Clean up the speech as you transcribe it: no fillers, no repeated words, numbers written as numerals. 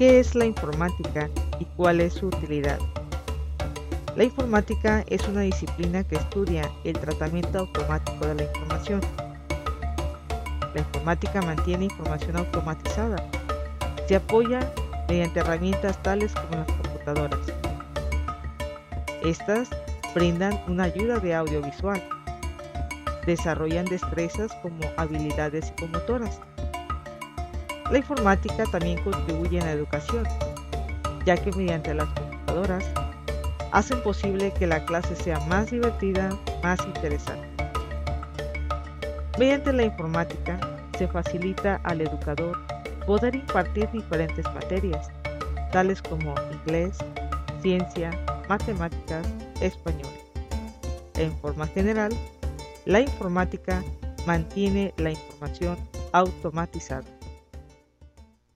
¿Qué es la informática y cuál es su utilidad? La informática es una disciplina que estudia el tratamiento automático de la información. La informática mantiene información automatizada. Se apoya mediante herramientas tales como las computadoras. Estas brindan una ayuda de audiovisual. Desarrollan destrezas como habilidades psicomotoras. La informática también contribuye en la educación, ya que mediante las computadoras hacen posible que la clase sea más divertida, más interesante. Mediante la informática se facilita al educador poder impartir diferentes materias, tales como inglés, ciencia, matemáticas, español. En forma general, la informática mantiene la información automatizada.